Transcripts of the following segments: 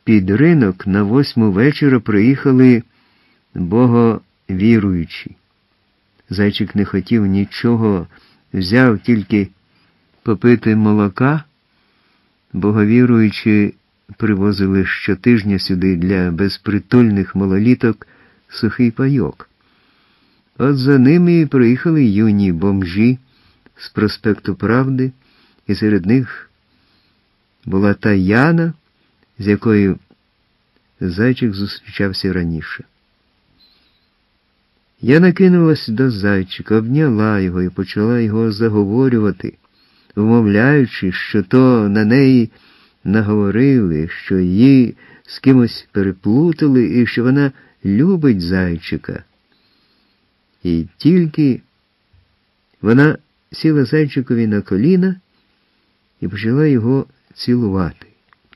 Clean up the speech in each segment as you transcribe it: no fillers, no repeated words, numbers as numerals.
під ринок на 8 вечора приїхали боговіруючі. Зайчик не хотів нічого, взяв тільки попити молока. Боговіруючі привозили щотижня сюди для безпритульних малоліток сухий пайок. От за ними і приїхали юні бомжі з проспекту Правди, і серед них була та Яна, з якою Зайчик зустрічався раніше. Яна кинулась до Зайчика, обняла його і почала його заговорювати, вмовляючи, що то на неї наговорили, що її з кимось переплутали і що вона любить Зайчика. І тільки вона сіла Зайчикові на коліна і почала його цілувати.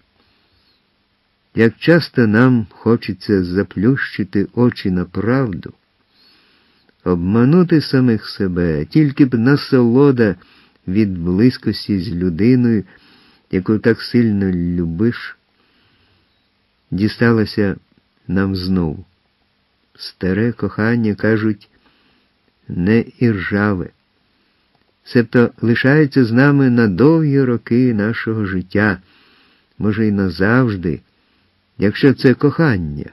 Як часто нам хочеться заплющити очі на правду, обманути самих себе, тільки б насолода від близькості з людиною, яку так сильно любиш, дісталася нам знову. Старе кохання, кажуть, не іржаве, себто лишається з нами на довгі роки нашого життя, може й назавжди, якщо це кохання.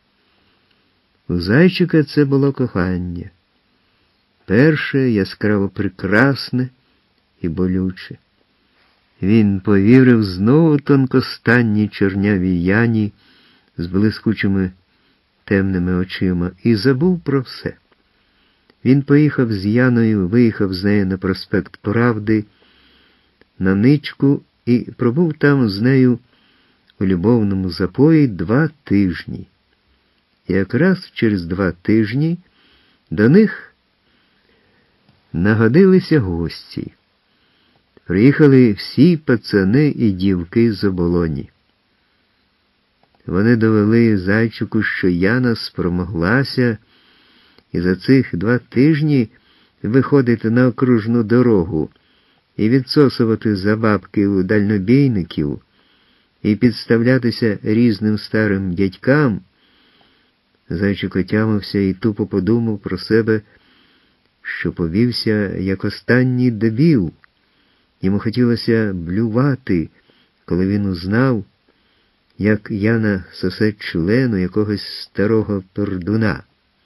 У Зайчика це було кохання. Перше, яскраво прекрасне і болюче. Він повірив знову тонкостанній чорнявій Яні з блискучими темними очима і забув про все. Він поїхав з Яною, виїхав з нею на проспект Правди, на Ничку і пробув там з нею у любовному запої 2 тижні. І якраз через 2 тижні до них нагодилися гості. Приїхали всі пацани і дівки з Оболоні. Вони довели Зайчику, що Яна спромоглася і за цих 2 тижні виходити на окружну дорогу і відсосувати за бабки у дальнобійників і підставлятися різним старим дядькам. Зайчик отямився і тупо подумав про себе, що повівся як останній дебіл. Йому хотілося блювати, коли він узнав, як Яна сосе члену якогось старого пердуна.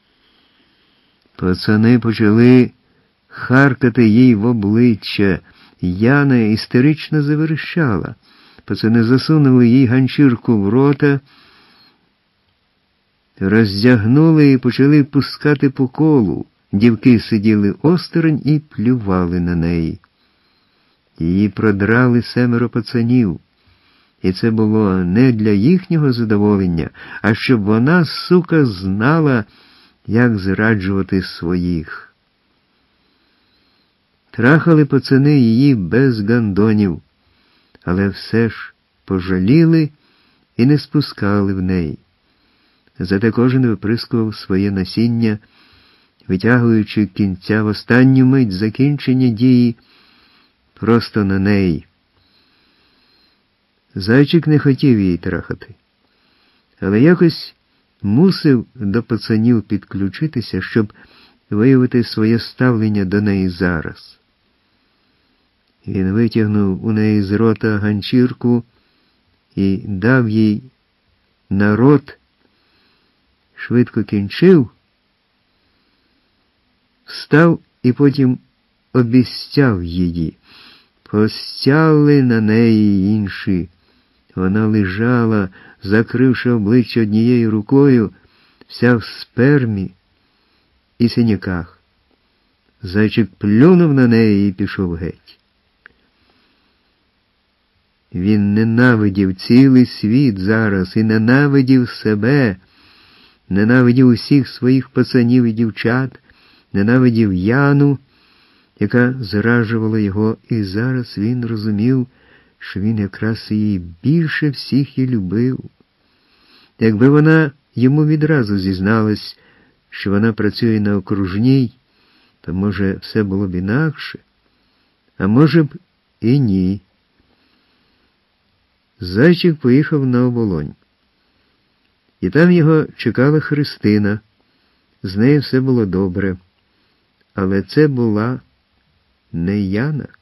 Пацани почали харкати їй в обличчя. Яна істерично заверещала. Пацани засунули їй ганчірку в рота, роздягнули і почали пускати по колу. Дівки сиділи осторонь і плювали на неї. Її продрали 7 пацанів. І це було не для їхнього задоволення, а щоб вона, сука, знала, як зраджувати своїх. Трахали пацани її без гандонів, але все ж пожаліли і не спускали в неї. Зате кожен виприскував своє насіння, витягуючи кінця в останню мить закінчення дії просто на неї. Зайчик не хотів її трахати, але якось мусив до пацанів підключитися, щоб виявити своє ставлення до неї зараз. Він витягнув у неї з рота ганчірку і дав їй на рот, швидко кінчив, встав і потім обіцяв її. Постяли на неї інші. Вона лежала, закривши обличчя однією рукою, вся в спермі і синяках. Зайчик плюнув на неї і пішов геть. Він ненавидів цілий світ зараз і ненавидів себе, ненавидів усіх своїх пацанів і дівчат, ненавидів Яну, яка зраджувала його, і зараз він розумів, що він якраз її більше всіх і любив. Якби вона йому відразу зізналась, що вона працює на окружній, то, може, все було б інакше, а може б і ні. Зайчик поїхав на Оболонь. І там його чекала Христина. З нею все було добре. Але це була не Яна.